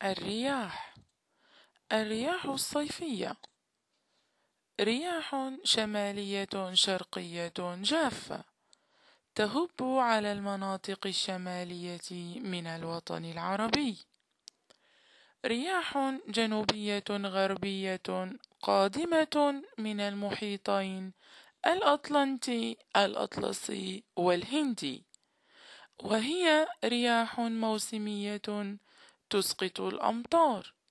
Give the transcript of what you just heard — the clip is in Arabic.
الرياح الصيفية رياح شمالية شرقية جافة تهب على المناطق الشمالية من الوطن العربي. رياح جنوبية غربية قادمة من المحيطين الأطلنطي الأطلسي والهندي، وهي رياح موسمية تسقط الأمطار